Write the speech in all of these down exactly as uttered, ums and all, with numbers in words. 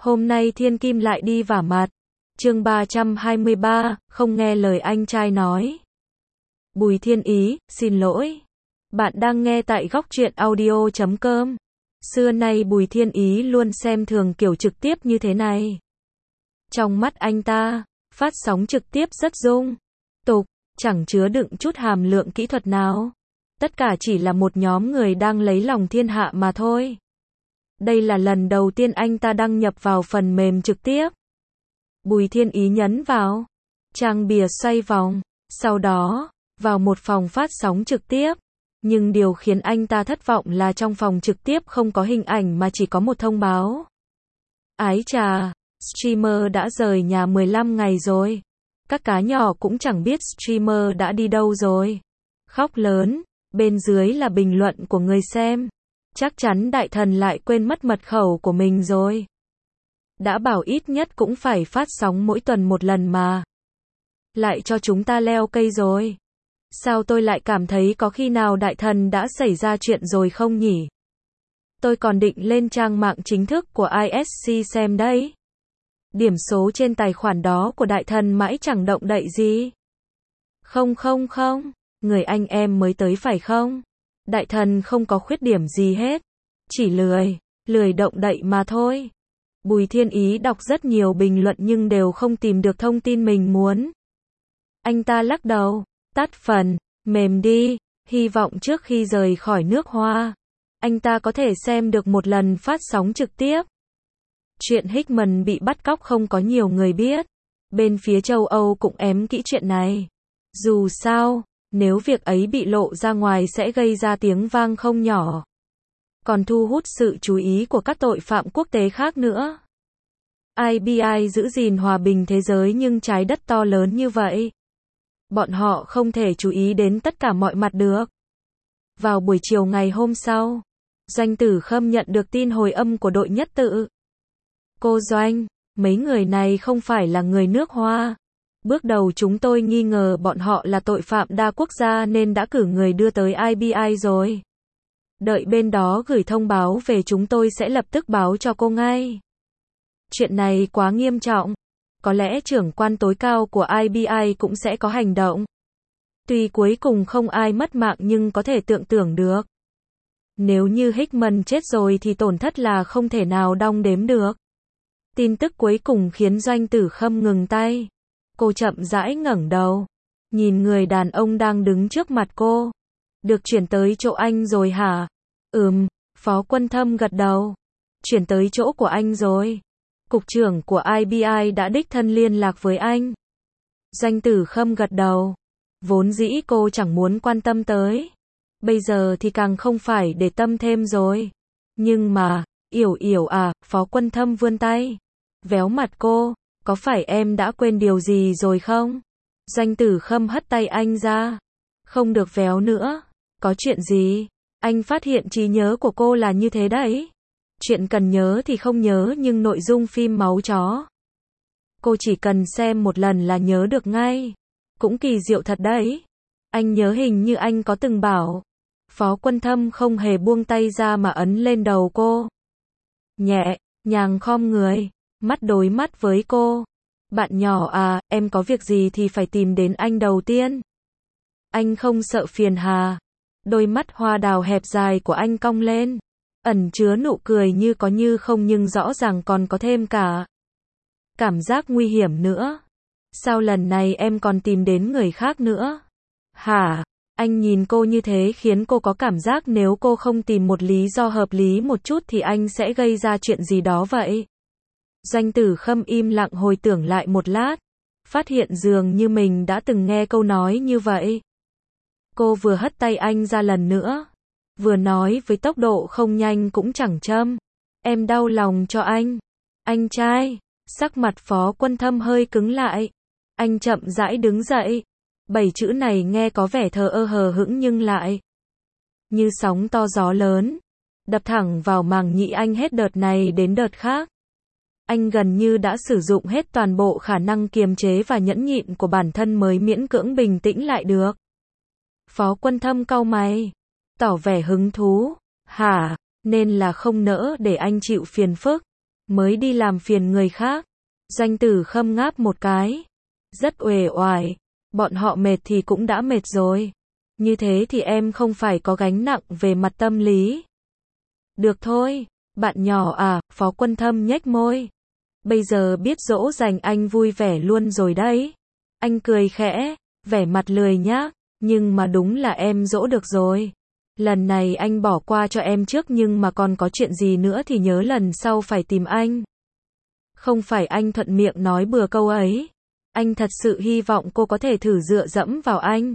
Hôm nay Thiên Kim lại đi vả mặt. Chương ba trăm hai mươi ba, không nghe lời anh trai nói. Bùi Thiên Ý, xin lỗi. Bạn đang nghe tại góc truyện audio chấm com. Xưa nay Bùi Thiên Ý luôn xem thường kiểu trực tiếp như thế này. Trong mắt anh ta, phát sóng trực tiếp rất dung tục, chẳng chứa đựng chút hàm lượng kỹ thuật nào. Tất cả chỉ là một nhóm người đang lấy lòng thiên hạ mà thôi. Đây là lần đầu tiên anh ta đăng nhập vào phần mềm trực tiếp. Bùi Thiên Ý nhấn vào trang bìa xoay vòng, sau đó vào một phòng phát sóng trực tiếp. Nhưng điều khiến anh ta thất vọng là trong phòng trực tiếp không có hình ảnh mà chỉ có một thông báo. Ái chà, streamer đã rời nhà mười lăm ngày rồi. Các cá nhỏ cũng chẳng biết streamer đã đi đâu rồi. Khóc lớn, bên dưới là bình luận của người xem. Chắc chắn đại thần lại quên mất mật khẩu của mình rồi. Đã bảo ít nhất cũng phải phát sóng mỗi tuần một lần mà. Lại cho chúng ta leo cây rồi. Sao tôi lại cảm thấy có khi nào đại thần đã xảy ra chuyện rồi không nhỉ? Tôi còn định lên trang mạng chính thức của i ét xê xem đấy. Điểm số trên tài khoản đó của đại thần mãi chẳng động đậy gì. Không không không, người anh em mới tới phải không? Đại thần không có khuyết điểm gì hết. Chỉ lười, lười động đậy mà thôi. Bùi Thiên Ý đọc rất nhiều bình luận nhưng đều không tìm được thông tin mình muốn. Anh ta lắc đầu, tắt phần mềm đi, hy vọng trước khi rời khỏi nước Hoa, anh ta có thể xem được một lần phát sóng trực tiếp. Chuyện Hickman bị bắt cóc không có nhiều người biết. Bên phía châu Âu cũng ém kỹ chuyện này. Dù sao, nếu việc ấy bị lộ ra ngoài sẽ gây ra tiếng vang không nhỏ. Còn thu hút sự chú ý của các tội phạm quốc tế khác nữa. i bê i giữ gìn hòa bình thế giới nhưng trái đất to lớn như vậy. Bọn họ không thể chú ý đến tất cả mọi mặt được. Vào buổi chiều ngày hôm sau, Doanh Tử Khâm nhận được tin hồi âm của đội nhất tự. Cô Doanh, mấy người này không phải là người nước Hoa. Bước đầu chúng tôi nghi ngờ bọn họ là tội phạm đa quốc gia nên đã cử người đưa tới i bê i rồi. Đợi bên đó gửi thông báo về chúng tôi sẽ lập tức báo cho cô ngay. Chuyện này quá nghiêm trọng. Có lẽ trưởng quan tối cao của i bê i cũng sẽ có hành động. Tuy cuối cùng không ai mất mạng nhưng có thể tưởng tượng được. Nếu như Hickman chết rồi thì tổn thất là không thể nào đong đếm được. Tin tức cuối cùng khiến Doanh Tử Khâm ngừng tay. Cô chậm rãi ngẩng đầu. Nhìn người đàn ông đang đứng trước mặt cô. Được chuyển tới chỗ anh rồi hả? Ừm, Phó Quân Thâm gật đầu. Chuyển tới chỗ của anh rồi. Cục trưởng của i bê i đã đích thân liên lạc với anh. Doanh Tử Khâm gật đầu. Vốn dĩ cô chẳng muốn quan tâm tới. Bây giờ thì càng không phải để tâm thêm rồi. Nhưng mà, Yểu Yểu à, Phó Quân Thâm vươn tay. Véo mặt cô, có phải em đã quên điều gì rồi không? Doanh Tử Khâm hất tay anh ra. Không được véo nữa. Có chuyện gì? Anh phát hiện trí nhớ của cô là như thế đấy. Chuyện cần nhớ thì không nhớ nhưng nội dung phim máu chó. Cô chỉ cần xem một lần là nhớ được ngay. Cũng kỳ diệu thật đấy. Anh nhớ hình như anh có từng bảo. Phó Quân Thâm không hề buông tay ra mà ấn lên đầu cô. Nhẹ, nhàng khom người, mắt đối mắt với cô. Bạn nhỏ à, em có việc gì thì phải tìm đến anh đầu tiên. Anh không sợ phiền hà. Đôi mắt hoa đào hẹp dài của anh cong lên. Ẩn chứa nụ cười như có như không nhưng rõ ràng còn có thêm cả cảm giác nguy hiểm nữa. Sao lần này em còn tìm đến người khác nữa? Hả? Anh nhìn cô như thế khiến cô có cảm giác nếu cô không tìm một lý do hợp lý một chút thì anh sẽ gây ra chuyện gì đó vậy. Doanh Tử Khâm im lặng hồi tưởng lại một lát. Phát hiện dường như mình đã từng nghe câu nói như vậy. Cô vừa hất tay anh ra lần nữa. Vừa nói với tốc độ không nhanh cũng chẳng chậm. Em đau lòng cho anh. Anh trai. Sắc mặt Phó Quân Thâm hơi cứng lại. Anh chậm rãi đứng dậy. Bảy chữ này nghe có vẻ thờ ơ hờ hững nhưng lại như sóng to gió lớn. Đập thẳng vào màng nhĩ anh hết đợt này đến đợt khác. Anh gần như đã sử dụng hết toàn bộ khả năng kiềm chế và nhẫn nhịn của bản thân mới miễn cưỡng bình tĩnh lại được. Phó Quân Thâm cau mày. Tỏ vẻ hứng thú. Hả? Nên là không nỡ để anh chịu phiền phức. mới đi làm phiền người khác. Doanh Tử Khâm ngáp một cái. Rất uể oải. Bọn họ mệt thì cũng đã mệt rồi. Như thế thì em không phải có gánh nặng về mặt tâm lý. Được thôi, bạn nhỏ à, Phó Quân Thâm nhếch môi. Bây giờ biết dỗ dành anh vui vẻ luôn rồi đấy. Anh cười khẽ, vẻ mặt lười nhác, nhưng mà đúng là em dỗ được rồi. Lần này anh bỏ qua cho em trước nhưng mà còn có chuyện gì nữa thì nhớ lần sau phải tìm anh. Không phải anh thuận miệng nói bừa câu ấy. Anh thật sự hy vọng cô có thể thử dựa dẫm vào anh.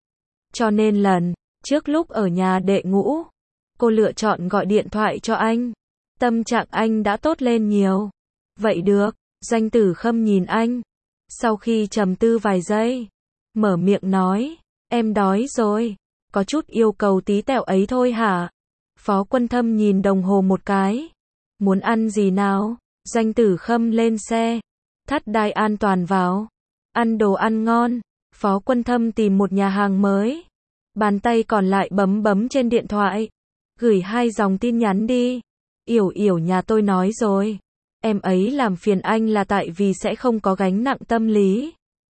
Cho nên lần trước lúc ở nhà đệ Ngũ, cô lựa chọn gọi điện thoại cho anh. Tâm trạng anh đã tốt lên nhiều. Vậy được, Doanh Tử Khâm nhìn anh. Sau khi trầm tư vài giây, mở miệng nói, em đói rồi. Có chút yêu cầu tí tẹo ấy thôi hả? Phó Quân Thâm nhìn đồng hồ một cái. Muốn ăn gì nào? Doanh Tử Khâm lên xe. Thắt đai an toàn vào. Ăn đồ ăn ngon. Phó Quân Thâm tìm một nhà hàng mới. Bàn tay còn lại bấm bấm trên điện thoại. Gửi hai dòng tin nhắn đi. Yểu Yểu nhà tôi nói rồi. Em ấy làm phiền anh là tại vì sẽ không có gánh nặng tâm lý.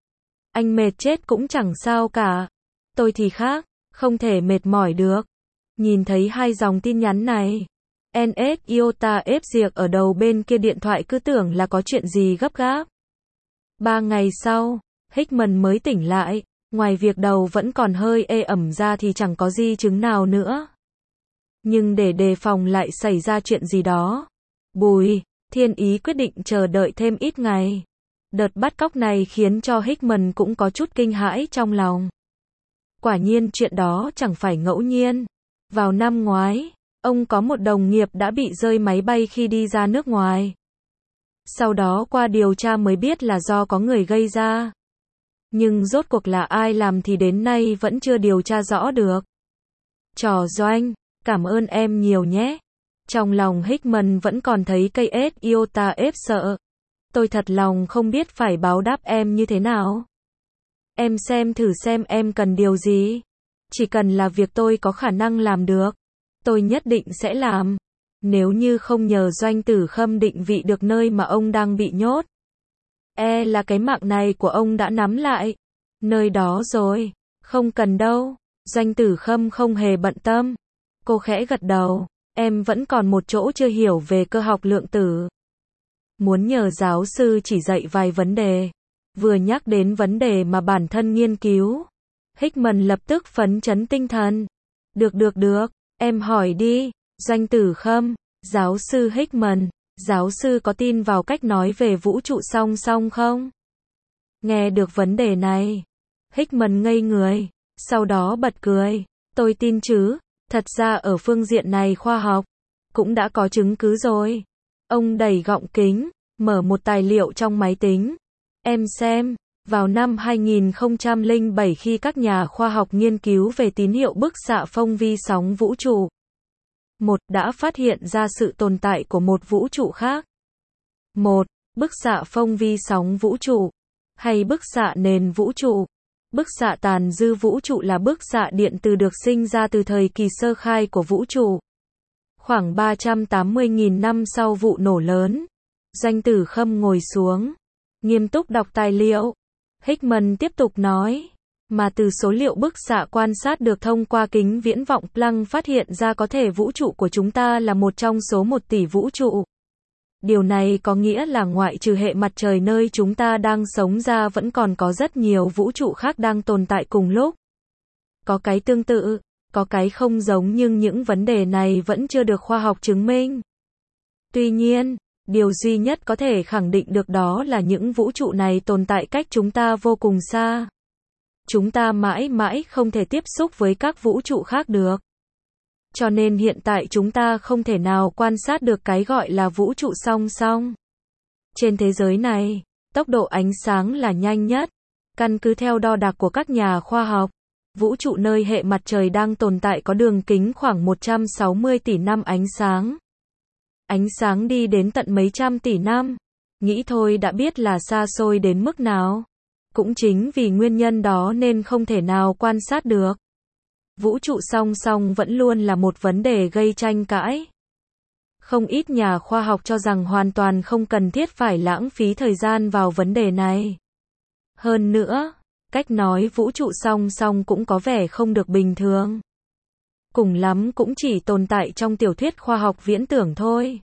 Anh mệt chết cũng chẳng sao cả. Tôi thì khác, không thể mệt mỏi được. Nhìn thấy hai dòng tin nhắn này. en ét Iota ép diệc ở đầu bên kia điện thoại cứ tưởng là có chuyện gì gấp gáp. Ba ngày sau, Hickman mới tỉnh lại. Ngoài việc đầu vẫn còn hơi ê ẩm ra thì chẳng có di chứng nào nữa. Nhưng để đề phòng lại xảy ra chuyện gì đó, Bùi Thiên Ý quyết định chờ đợi thêm ít ngày. Đợt bắt cóc này khiến cho Hickman cũng có chút kinh hãi trong lòng. Quả nhiên chuyện đó chẳng phải ngẫu nhiên. Vào năm ngoái, ông có một đồng nghiệp đã bị rơi máy bay khi đi ra nước ngoài. Sau đó qua điều tra mới biết là do có người gây ra. Nhưng rốt cuộc là ai làm thì đến nay vẫn chưa điều tra rõ được. Trò Doanh, cảm ơn em nhiều nhé. Trong lòng Hickman vẫn còn thấy cây ét Iota ép sợ. Tôi thật lòng không biết phải báo đáp em như thế nào. Em xem thử xem em cần điều gì. Chỉ cần là việc tôi có khả năng làm được, tôi nhất định sẽ làm. Nếu như không nhờ Doanh Tử Khâm định vị được nơi mà ông đang bị nhốt, e là cái mạng này của ông đã nắm lại. Nơi đó rồi, không cần đâu. Doanh Tử Khâm không hề bận tâm. Cô khẽ gật đầu, em vẫn còn một chỗ chưa hiểu về cơ học lượng tử. Muốn nhờ giáo sư chỉ dạy vài vấn đề. Vừa nhắc đến vấn đề mà bản thân nghiên cứu, Hickman lập tức phấn chấn tinh thần. Được được được, em hỏi đi. Doanh Tử Khâm, giáo sư Hickman, giáo sư có tin vào cách nói về vũ trụ song song không? Nghe được vấn đề này, Hickman ngây người, sau đó bật cười. Tôi tin chứ, thật ra ở phương diện này khoa học cũng đã có chứng cứ rồi. Ông đẩy gọng kính, mở một tài liệu trong máy tính. Em xem, vào năm hai nghìn không trăm lẻ bảy khi các nhà khoa học nghiên cứu về tín hiệu bức xạ phong vi sóng vũ trụ, một đã phát hiện ra sự tồn tại của một vũ trụ khác. Một, bức xạ phong vi sóng vũ trụ, hay bức xạ nền vũ trụ. Bức xạ tàn dư vũ trụ là bức xạ điện từ được sinh ra từ thời kỳ sơ khai của vũ trụ. Khoảng ba trăm tám mươi nghìn năm sau vụ nổ lớn. Doanh Tử Khâm ngồi xuống, nghiêm túc đọc tài liệu. Hickman tiếp tục nói, mà từ số liệu bức xạ quan sát được thông qua kính viễn vọng Planck phát hiện ra có thể vũ trụ của chúng ta là một trong số một tỷ vũ trụ. Điều này có nghĩa là ngoại trừ hệ mặt trời nơi chúng ta đang sống ra vẫn còn có rất nhiều vũ trụ khác đang tồn tại cùng lúc. Có cái tương tự, có cái không giống nhưng những vấn đề này vẫn chưa được khoa học chứng minh. Tuy nhiên, điều duy nhất có thể khẳng định được đó là những vũ trụ này tồn tại cách chúng ta vô cùng xa. Chúng ta mãi mãi không thể tiếp xúc với các vũ trụ khác được. Cho nên hiện tại chúng ta không thể nào quan sát được cái gọi là vũ trụ song song. Trên thế giới này, tốc độ ánh sáng là nhanh nhất. Căn cứ theo đo đạc của các nhà khoa học, vũ trụ nơi hệ mặt trời đang tồn tại có đường kính khoảng một trăm sáu mươi tỷ năm ánh sáng. Ánh sáng đi đến tận mấy trăm tỷ năm. Nghĩ thôi đã biết là xa xôi đến mức nào. Cũng chính vì nguyên nhân đó nên không thể nào quan sát được. Vũ trụ song song vẫn luôn là một vấn đề gây tranh cãi. Không ít nhà khoa học cho rằng hoàn toàn không cần thiết phải lãng phí thời gian vào vấn đề này. Hơn nữa, cách nói vũ trụ song song cũng có vẻ không được bình thường. Cùng lắm cũng chỉ tồn tại trong tiểu thuyết khoa học viễn tưởng thôi.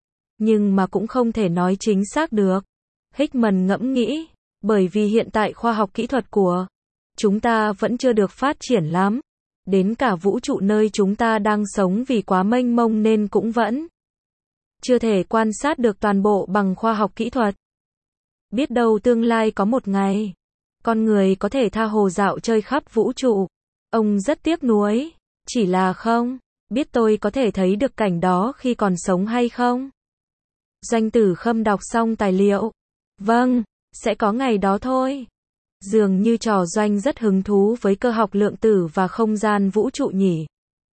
Nhưng mà cũng không thể nói chính xác được. Hickman ngẫm nghĩ, bởi vì hiện tại khoa học kỹ thuật của chúng ta vẫn chưa được phát triển lắm. Đến cả vũ trụ nơi chúng ta đang sống vì quá mênh mông nên cũng vẫn chưa thể quan sát được toàn bộ bằng khoa học kỹ thuật. Biết đâu tương lai có một ngày, con người có thể tha hồ dạo chơi khắp vũ trụ. Ông rất tiếc nuối, chỉ là không biết tôi có thể thấy được cảnh đó khi còn sống hay không. Doanh Tử Khâm đọc xong tài liệu. Vâng, sẽ có ngày đó thôi. Dường như trò Doanh rất hứng thú với cơ học lượng tử và không gian vũ trụ nhỉ.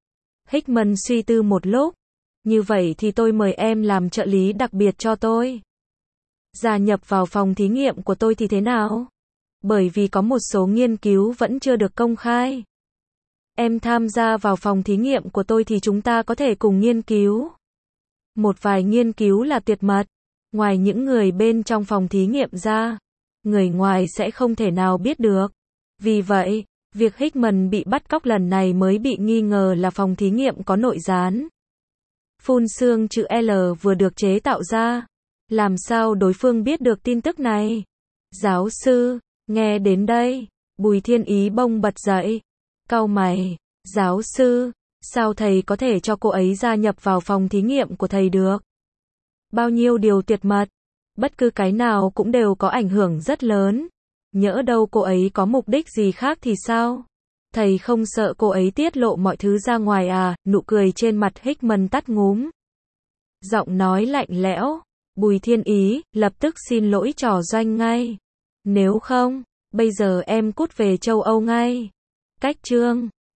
Hickman suy tư một lúc. Như vậy thì tôi mời em làm trợ lý đặc biệt cho tôi. Gia nhập vào phòng thí nghiệm của tôi thì thế nào? Bởi vì có một số nghiên cứu vẫn chưa được công khai. Em tham gia vào phòng thí nghiệm của tôi thì chúng ta có thể cùng nghiên cứu. Một vài nghiên cứu là tuyệt mật. Ngoài những người bên trong phòng thí nghiệm ra, người ngoài sẽ không thể nào biết được. Vì vậy, việc Hickman bị bắt cóc lần này mới bị nghi ngờ là phòng thí nghiệm có nội gián. Phun xương chữ L vừa được chế tạo ra. Làm sao đối phương biết được tin tức này? Giáo sư, nghe đến đây, Bùi Thiên Ý bông bật dậy. Cau mày, giáo sư, sao thầy có thể cho cô ấy gia nhập vào phòng thí nghiệm của thầy được? Bao nhiêu điều tuyệt mật, bất cứ cái nào cũng đều có ảnh hưởng rất lớn. Nhỡ đâu cô ấy có mục đích gì khác thì sao? Thầy không sợ cô ấy tiết lộ mọi thứ ra ngoài à? Nụ cười trên mặt Hickman tắt ngúm. Giọng nói lạnh lẽo. Bùi Thiên Ý, lập tức xin lỗi trò Doanh ngay. Nếu không, bây giờ em cút về châu Âu ngay. Cách chương